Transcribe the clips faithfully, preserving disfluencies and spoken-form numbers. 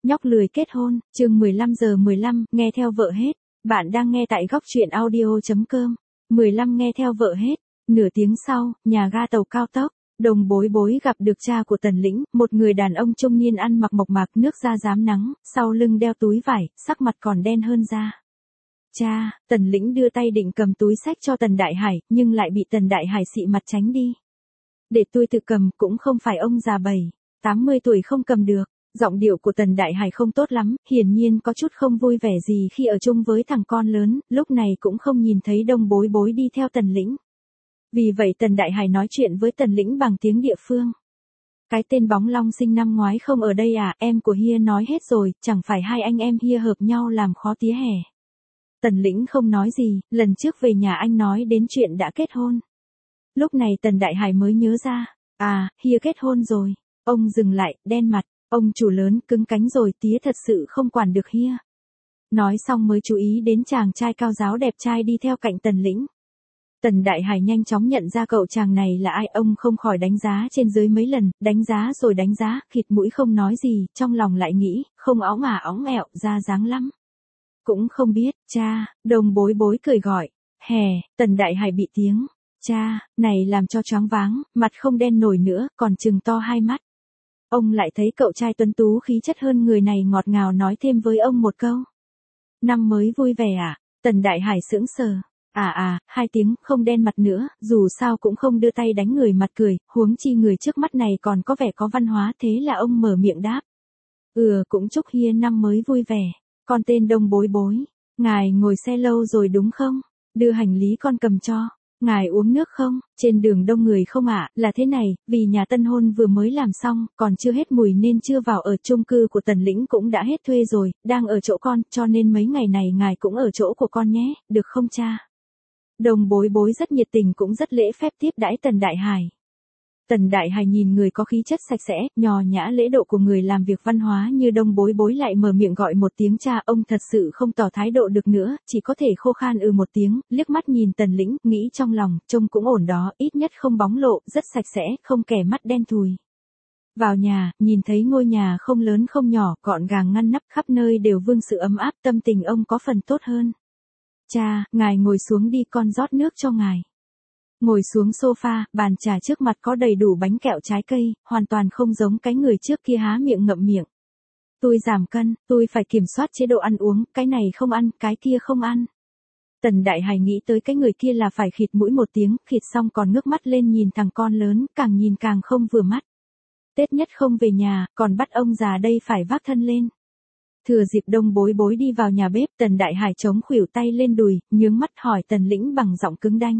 Nhóc lười kết hôn, chương mười lăm giờ mười lăm, nghe theo vợ hết. Bạn đang nghe tại góc truyện audio chấm com. mười lăm nghe theo vợ hết. Nửa tiếng sau, nhà ga tàu cao tốc, Đồng Bối Bối gặp được cha của Tần Lĩnh, một người đàn ông trung niên ăn mặc mộc mạc, nước da rám nắng, sau lưng đeo túi vải, sắc mặt còn đen hơn da. Cha, Tần Lĩnh đưa tay định cầm túi xách cho Tần Đại Hải, nhưng lại bị Tần Đại Hải xị mặt tránh đi. Để tôi tự cầm, cũng không phải ông già bảy, tám mươi tuổi không cầm được. Giọng điệu của Tần Đại Hải không tốt lắm, hiển nhiên có chút không vui vẻ gì khi ở chung với thằng con lớn, lúc này cũng không nhìn thấy Đồng Bối Bối đi theo Tần Lĩnh. Vì vậy Tần Đại Hải nói chuyện với Tần Lĩnh bằng tiếng địa phương. Cái tên Bóng Long sinh năm ngoái không ở đây à, em của Hia nói hết rồi, chẳng phải hai anh em Hia hợp nhau làm khó tía hè. Tần Lĩnh không nói gì, lần trước về nhà anh nói đến chuyện đã kết hôn. Lúc này Tần Đại Hải mới nhớ ra, à, Hia kết hôn rồi. Ông dừng lại, đen mặt. Ông chủ lớn, cứng cánh rồi, tía thật sự không quản được Hia. Nói xong mới chú ý đến chàng trai cao ráo đẹp trai đi theo cạnh Tần Lĩnh. Tần Đại Hải nhanh chóng nhận ra cậu chàng này là ai, ông không khỏi đánh giá trên dưới mấy lần, đánh giá rồi đánh giá, khịt mũi không nói gì, trong lòng lại nghĩ, không óng ả óng ẹo, ra dáng lắm. Cũng không biết, cha, Đồng Bối Bối cười gọi, hè, Tần Đại Hải bị tiếng, cha, này làm cho choáng váng, mặt không đen nổi nữa, còn trừng to hai mắt. Ông lại thấy cậu trai tuấn tú khí chất hơn người này ngọt ngào nói thêm với ông một câu. Năm mới vui vẻ à? Tần Đại Hải sững sờ. À à, hai tiếng, không đen mặt nữa, dù sao cũng không đưa tay đánh người mặt cười, huống chi người trước mắt này còn có vẻ có văn hóa, thế là ông mở miệng đáp. Ừ, cũng chúc Hia năm mới vui vẻ. Con tên Đồng Bối Bối, ngài ngồi xe lâu rồi đúng không? Đưa hành lý con cầm cho. Ngài uống nước không? Trên đường đông người không ạ, à? Là thế này, vì nhà tân hôn vừa mới làm xong, còn chưa hết mùi nên chưa vào ở chung cư của Tần Lĩnh cũng đã hết thuê rồi, đang ở chỗ con, cho nên mấy ngày này ngài cũng ở chỗ của con nhé, được không cha? Đồng Bối Bối rất nhiệt tình cũng rất lễ phép tiếp đãi Tần Đại Hải. Tần Đại Hải nhìn người có khí chất sạch sẽ, nhò nhã lễ độ của người làm việc văn hóa như Đồng Bối Bối lại mở miệng gọi một tiếng cha, ông thật sự không tỏ thái độ được nữa, chỉ có thể khô khan ừ một tiếng, liếc mắt nhìn Tần Lĩnh, nghĩ trong lòng, trông cũng ổn đó, ít nhất không bóng lộ, rất sạch sẽ, không kẻ mắt đen thùi. Vào nhà, nhìn thấy ngôi nhà không lớn không nhỏ, gọn gàng ngăn nắp, khắp nơi đều vương sự ấm áp, tâm tình ông có phần tốt hơn. Cha, ngài ngồi xuống đi, con rót nước cho ngài. Ngồi xuống sofa, bàn trà trước mặt có đầy đủ bánh kẹo trái cây, hoàn toàn không giống cái người trước kia há miệng ngậm miệng. Tôi giảm cân, tôi phải kiểm soát chế độ ăn uống, cái này không ăn, cái kia không ăn. Tần Đại Hải nghĩ tới cái người kia là phải khịt mũi một tiếng, khịt xong còn ngước mắt lên nhìn thằng con lớn, càng nhìn càng không vừa mắt. Tết nhất không về nhà, còn bắt ông già đây phải vác thân lên. Thừa dịp Đồng Bối Bối đi vào nhà bếp, Tần Đại Hải chống khuỷu tay lên đùi, nhướng mắt hỏi Tần Lĩnh bằng giọng cứng đanh.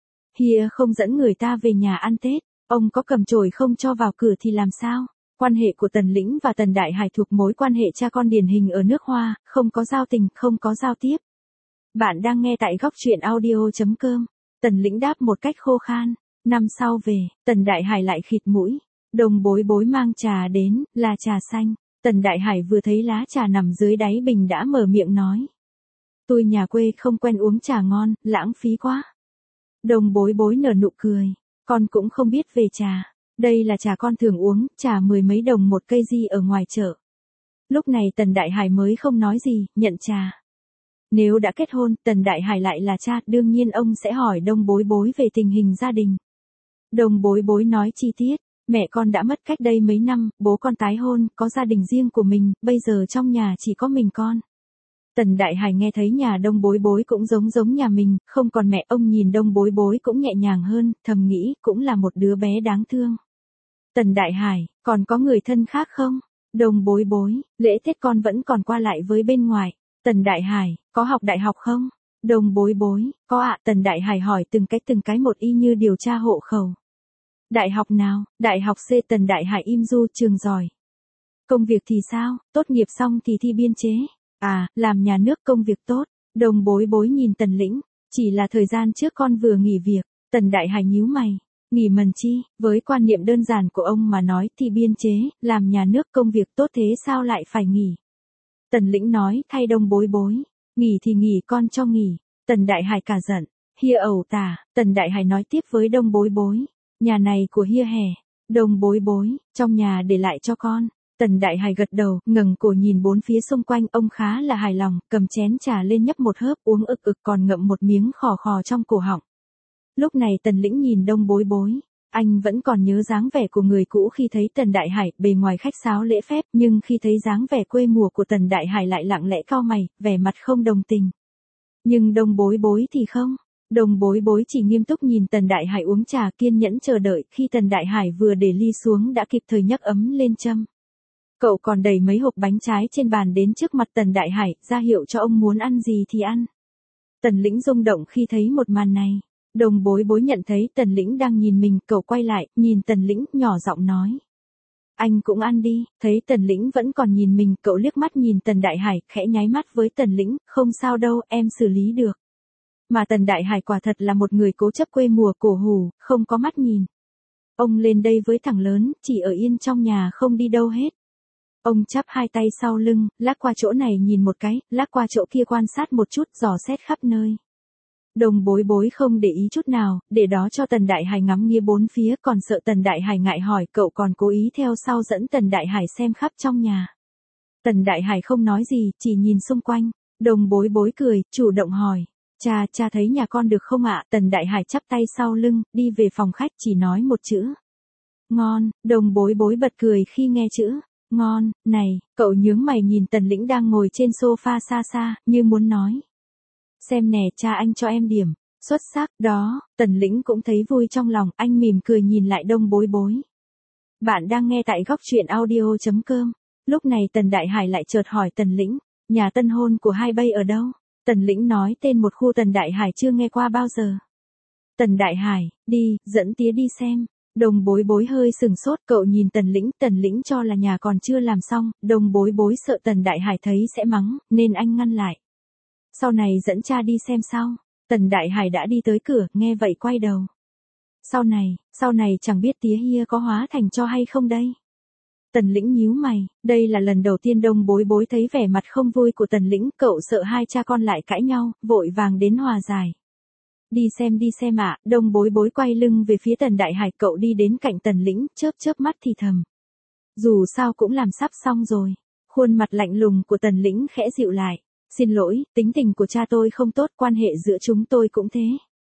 Hia không dẫn người ta về nhà ăn Tết, ông có cầm chổi không cho vào cửa thì làm sao? Quan hệ của Tần Lĩnh và Tần Đại Hải thuộc mối quan hệ cha con điển hình ở nước Hoa, không có giao tình, không có giao tiếp. Bạn đang nghe tại góc truyện audio chấm com. Tần Lĩnh đáp một cách khô khan. Năm sau về, Tần Đại Hải lại khịt mũi. Đồng Bối Bối mang trà đến, là trà xanh. Tần Đại Hải vừa thấy lá trà nằm dưới đáy bình đã mở miệng nói. Tôi nhà quê không quen uống trà ngon, lãng phí quá. Đồng Bối Bối nở nụ cười. Con cũng không biết về trà. Đây là trà con thường uống, trà mười mấy đồng một cây di ở ngoài chợ. Lúc này Tần Đại Hải mới không nói gì, nhận trà. Nếu đã kết hôn, Tần Đại Hải lại là cha, đương nhiên ông sẽ hỏi Đồng Bối Bối về tình hình gia đình. Đồng Bối Bối nói chi tiết. Mẹ con đã mất cách đây mấy năm, bố con tái hôn, có gia đình riêng của mình, bây giờ trong nhà chỉ có mình con. Tần Đại Hải nghe thấy nhà Đồng Bối Bối cũng giống giống nhà mình, không còn mẹ, ông nhìn Đồng Bối Bối cũng nhẹ nhàng hơn, thầm nghĩ, cũng là một đứa bé đáng thương. Tần Đại Hải, còn có người thân khác không? Đồng Bối Bối, lễ Tết con vẫn còn qua lại với bên ngoài. Tần Đại Hải, có học đại học không? Đồng Bối Bối, có ạ. Tần Đại Hải hỏi từng cái từng cái một y như điều tra hộ khẩu. Đại học nào? Đại học C. Tần Đại Hải im du, trường giỏi. Công việc thì sao? Tốt nghiệp xong thì thi biên chế. À, làm nhà nước, công việc tốt. Đồng Bối Bối nhìn Tần Lĩnh. Chỉ là thời gian trước con vừa nghỉ việc. Tần Đại Hải nhíu mày. Nghỉ mần chi? Với quan niệm đơn giản của ông mà nói thi biên chế, làm nhà nước, công việc tốt thế sao lại phải nghỉ? Tần Lĩnh nói thay Đồng Bối Bối. Nghỉ thì nghỉ, con cho nghỉ. Tần Đại Hải cả giận. Hia ẩu tả. Tần Đại Hải nói tiếp với Đồng Bối Bối. Nhà này của Hia hè. Đồng Bối Bối, trong nhà để lại cho con. Tần Đại Hải gật đầu, ngẩng cổ nhìn bốn phía xung quanh, ông khá là hài lòng, cầm chén trà lên nhấp một hớp, uống ực ực còn ngậm một miếng khò khò trong cổ họng. Lúc này Tần Lĩnh nhìn Đông Bối Bối, anh vẫn còn nhớ dáng vẻ của người cũ khi thấy Tần Đại Hải, bề ngoài khách sáo lễ phép, nhưng khi thấy dáng vẻ quê mùa của Tần Đại Hải lại lặng lẽ cau mày, vẻ mặt không đồng tình. Nhưng Đông Bối Bối thì không. Đông Bối Bối chỉ nghiêm túc nhìn Tần Đại Hải uống trà, kiên nhẫn chờ đợi, khi Tần Đại Hải vừa để ly xuống đã kịp thời nhấc ấm lên châm. Cậu còn đẩy mấy hộp bánh trái trên bàn đến trước mặt Tần Đại Hải, ra hiệu cho ông muốn ăn gì thì ăn. Tần Lĩnh rung động khi thấy một màn này. Đông Bối Bối nhận thấy Tần Lĩnh đang nhìn mình, cậu quay lại, nhìn Tần Lĩnh, nhỏ giọng nói. Anh cũng ăn đi, thấy Tần Lĩnh vẫn còn nhìn mình, cậu liếc mắt nhìn Tần Đại Hải, khẽ nháy mắt với Tần Lĩnh, không sao đâu, em xử lý được. Mà Tần Đại Hải quả thật là một người cố chấp quê mùa, cổ hủ, không có mắt nhìn. Ông lên đây với thằng lớn, chỉ ở yên trong nhà không đi đâu hết. Ông chắp hai tay sau lưng, lắc qua chỗ này nhìn một cái, lắc qua chỗ kia quan sát một chút, dò xét khắp nơi. Đông Bối Bối không để ý chút nào, để đó cho Tần Đại Hải ngắm nghía bốn phía, còn sợ Tần Đại Hải ngại hỏi, cậu còn cố ý theo sau dẫn Tần Đại Hải xem khắp trong nhà. Tần Đại Hải không nói gì, chỉ nhìn xung quanh. Đông Bối Bối cười, chủ động hỏi. Cha, cha thấy nhà con được không ạ? Tần Đại Hải chắp tay sau lưng, đi về phòng khách chỉ nói một chữ. Ngon. Đông Bối Bối bật cười khi nghe chữ ngon này, cậu nhướng mày nhìn Tần Lĩnh đang ngồi trên sofa xa xa, như muốn nói. Xem nè, cha anh cho em điểm. Xuất sắc, đó. Tần Lĩnh cũng thấy vui trong lòng, anh mỉm cười nhìn lại Đông Bối Bối. Bạn đang nghe tại góc truyện audio chấm com. Lúc này Tần Đại Hải lại chợt hỏi Tần Lĩnh, nhà tân hôn của hai bay ở đâu? Tần Lĩnh nói tên một khu Tần Đại Hải chưa nghe qua bao giờ. Tần Đại Hải, đi, dẫn tía đi xem. Đông Bối Bối hơi sừng sốt, cậu nhìn Tần Lĩnh, Tần Lĩnh cho là nhà còn chưa làm xong, Đông Bối Bối sợ Tần Đại Hải thấy sẽ mắng, nên anh ngăn lại. Sau này dẫn cha đi xem sao. Tần Đại Hải đã đi tới cửa, nghe vậy quay đầu. Sau này, sau này chẳng biết tía Hia có hóa thành cho hay không đây. Tần Lĩnh nhíu mày, đây là lần đầu tiên Đông Bối Bối thấy vẻ mặt không vui của Tần Lĩnh, cậu sợ hai cha con lại cãi nhau, vội vàng đến hòa giải. Đi xem đi xem ạ, Đông Bối Bối quay lưng về phía Tần Đại Hải, cậu đi đến cạnh Tần Lĩnh, chớp chớp mắt thì thầm. Dù sao cũng làm sắp xong rồi. Khuôn mặt lạnh lùng của Tần Lĩnh khẽ dịu lại. Xin lỗi, tính tình của cha tôi không tốt, quan hệ giữa chúng tôi cũng thế.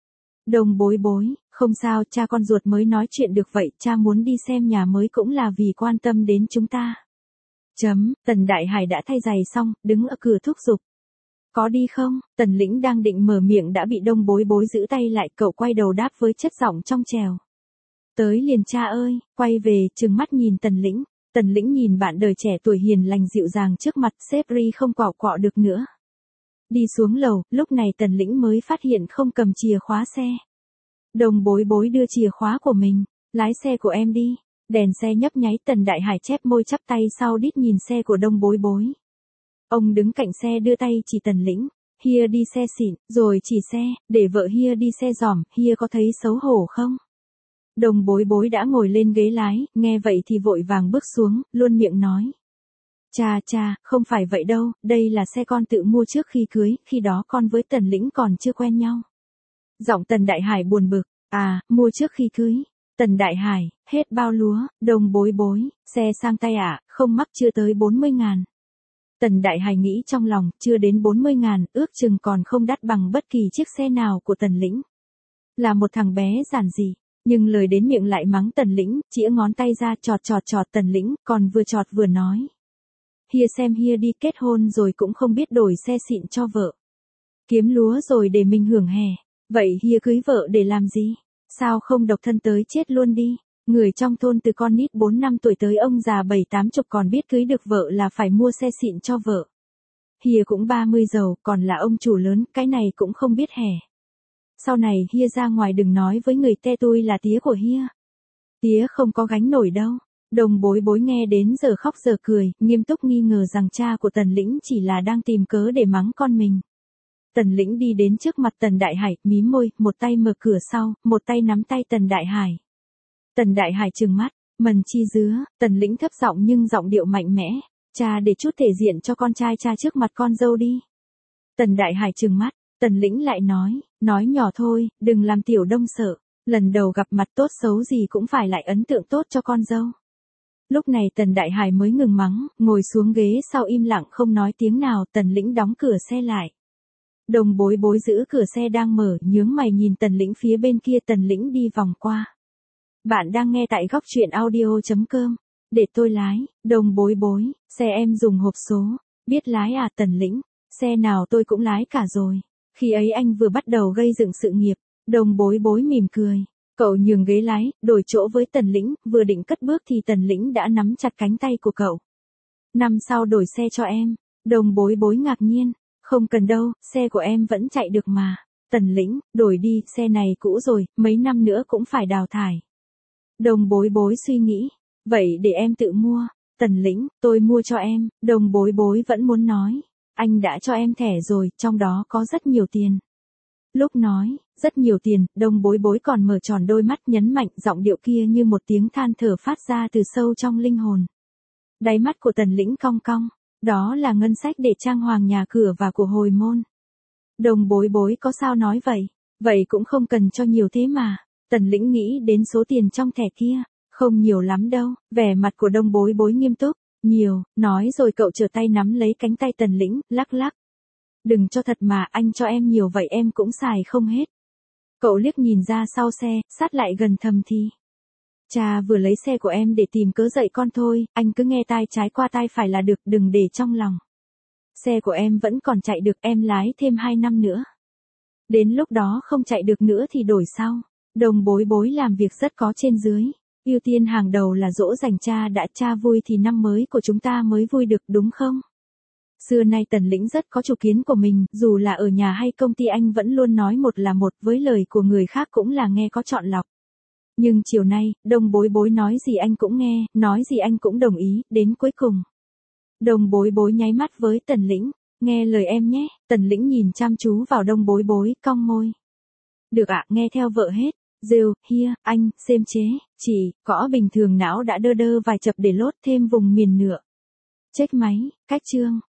Đông Bối Bối, không sao, cha con ruột mới nói chuyện được vậy, cha muốn đi xem nhà mới cũng là vì quan tâm đến chúng ta. Chấm, Tần Đại Hải đã thay giày xong, đứng ở cửa thúc giục. Có đi không? Tần Lĩnh đang định mở miệng đã bị Đông Bối Bối giữ tay lại, cậu quay đầu đáp với chất giọng trong trèo. Tới liền cha ơi, quay về, trừng mắt nhìn Tần Lĩnh. Tần Lĩnh nhìn bạn đời trẻ tuổi hiền lành dịu dàng trước mặt, sếp Ri không quạo quọ được nữa. Đi xuống lầu, lúc này Tần Lĩnh mới phát hiện không cầm chìa khóa xe. Đông Bối Bối đưa chìa khóa của mình, lái xe của em đi. Đèn xe nhấp nháy, Tần Đại Hải chép môi chắp tay sau đít nhìn xe của Đông Bối Bối. Ông đứng cạnh xe đưa tay chỉ Tần Lĩnh, Hia đi xe xịn, rồi chỉ xe, để vợ Hia đi xe giỏm, Hia có thấy xấu hổ không? Đông Bối Bối đã ngồi lên ghế lái, nghe vậy thì vội vàng bước xuống, luôn miệng nói. Cha cha, không phải vậy đâu, đây là xe con tự mua trước khi cưới, khi đó con với Tần Lĩnh còn chưa quen nhau. Giọng Tần Đại Hải buồn bực, à, mua trước khi cưới. Tần Đại Hải, hết bao lúa, Đông Bối Bối, xe sang tay ạ, à, không mắc chưa tới bốn mươi ngàn. Tần Đại Hải nghĩ trong lòng, chưa đến bốn mươi ngàn, ước chừng còn không đắt bằng bất kỳ chiếc xe nào của Tần Lĩnh. Là một thằng bé giản dị, nhưng lời đến miệng lại mắng Tần Lĩnh, chĩa ngón tay ra chọt chọt chọt Tần Lĩnh, còn vừa chọt vừa nói. Hia xem Hia đi, kết hôn rồi cũng không biết đổi xe xịn cho vợ. Kiếm lúa rồi để mình hưởng hè, vậy Hia cưới vợ để làm gì? Sao không độc thân tới chết luôn đi? Người trong thôn từ con nít bốn năm tuổi tới ông già bảy tám chục còn biết cưới được vợ là phải mua xe xịn cho vợ. Hia cũng ba mươi giàu, còn là ông chủ lớn, cái này cũng không biết hè. Sau này Hia ra ngoài đừng nói với người te tui là tía của Hia. Tía không có gánh nổi đâu. Đông Bối Bối nghe đến giờ khóc giờ cười, nghiêm túc nghi ngờ rằng cha của Tần Lĩnh chỉ là đang tìm cớ để mắng con mình. Tần Lĩnh đi đến trước mặt Tần Đại Hải, mím môi, một tay mở cửa sau, một tay nắm tay Tần Đại Hải. Tần Đại Hải trừng mắt, mần chi dứa, Tần Lĩnh thấp giọng nhưng giọng điệu mạnh mẽ, cha để chút thể diện cho con trai cha trước mặt con dâu đi. Tần Đại Hải trừng mắt, Tần Lĩnh lại nói, nói nhỏ thôi, đừng làm Tiểu Đông sợ, lần đầu gặp mặt tốt xấu gì cũng phải lại ấn tượng tốt cho con dâu. Lúc này Tần Đại Hải mới ngừng mắng, ngồi xuống ghế sau im lặng không nói tiếng nào. Tần Lĩnh đóng cửa xe lại. Đồng bối bối giữ cửa xe đang mở, nhướng mày nhìn Tần Lĩnh phía bên kia. Tần Lĩnh đi vòng qua. Bạn đang nghe tại góc truyện audio.com. Để tôi lái. Đồng bối bối, xe em dùng hộp số. Biết lái à? Tần Lĩnh, xe nào tôi cũng lái cả rồi. Khi ấy anh vừa bắt đầu gây dựng sự nghiệp. Đồng bối bối mỉm cười. Cậu nhường ghế lái, đổi chỗ với Tần Lĩnh, vừa định cất bước thì Tần Lĩnh đã nắm chặt cánh tay của cậu. Năm sau đổi xe cho em. Đồng bối bối ngạc nhiên. Không cần đâu, xe của em vẫn chạy được mà. Tần Lĩnh, đổi đi, xe này cũ rồi, mấy năm nữa cũng phải đào thải. Đồng bối bối suy nghĩ. Vậy để em tự mua. Tần Lĩnh, tôi mua cho em. Đồng bối bối vẫn muốn nói. Anh đã cho em thẻ rồi, trong đó có rất nhiều tiền. Lúc nói, rất nhiều tiền, đồng bối bối còn mở tròn đôi mắt nhấn mạnh, giọng điệu kia như một tiếng than thở phát ra từ sâu trong linh hồn. Đáy mắt của Tần Lĩnh cong cong. Đó là ngân sách để trang hoàng nhà cửa và của hồi môn. Đồng bối bối có sao nói vậy? Vậy cũng không cần cho nhiều thế mà. Tần Lĩnh nghĩ đến số tiền trong thẻ kia. Không nhiều lắm đâu. Vẻ mặt của đồng bối bối nghiêm túc. Nhiều, nói rồi cậu trở tay nắm lấy cánh tay Tần Lĩnh, lắc lắc. Đừng cho thật mà, anh cho em nhiều vậy em cũng xài không hết. Cậu liếc nhìn ra sau xe, sát lại gần thầm thì. Cha vừa lấy xe của em để tìm cớ dạy con thôi, anh cứ nghe tai trái qua tai phải là được, đừng để trong lòng. Xe của em vẫn còn chạy được, em lái thêm hai năm nữa. Đến lúc đó không chạy được nữa thì đổi sau. Đồng bối bối làm việc rất có trên dưới. Ưu tiên hàng đầu là dỗ dành cha, đã cha vui thì năm mới của chúng ta mới vui được, đúng không? Xưa nay Tần Lĩnh rất có chủ kiến của mình, dù là ở nhà hay công ty anh vẫn luôn nói một là một, với lời của người khác cũng là nghe có chọn lọc. Nhưng chiều nay, đồng bối bối nói gì anh cũng nghe, nói gì anh cũng đồng ý, đến cuối cùng. Đồng bối bối nháy mắt với Tần Lĩnh, nghe lời em nhé. Tần Lĩnh nhìn chăm chú vào đồng bối bối, cong môi. Được ạ, nghe theo vợ hết. Rêu, hia, anh, xem chế, chỉ, gõ bình thường não đã đơ đơ vài chập để lốt thêm vùng miền nữa. Check máy, cách chương.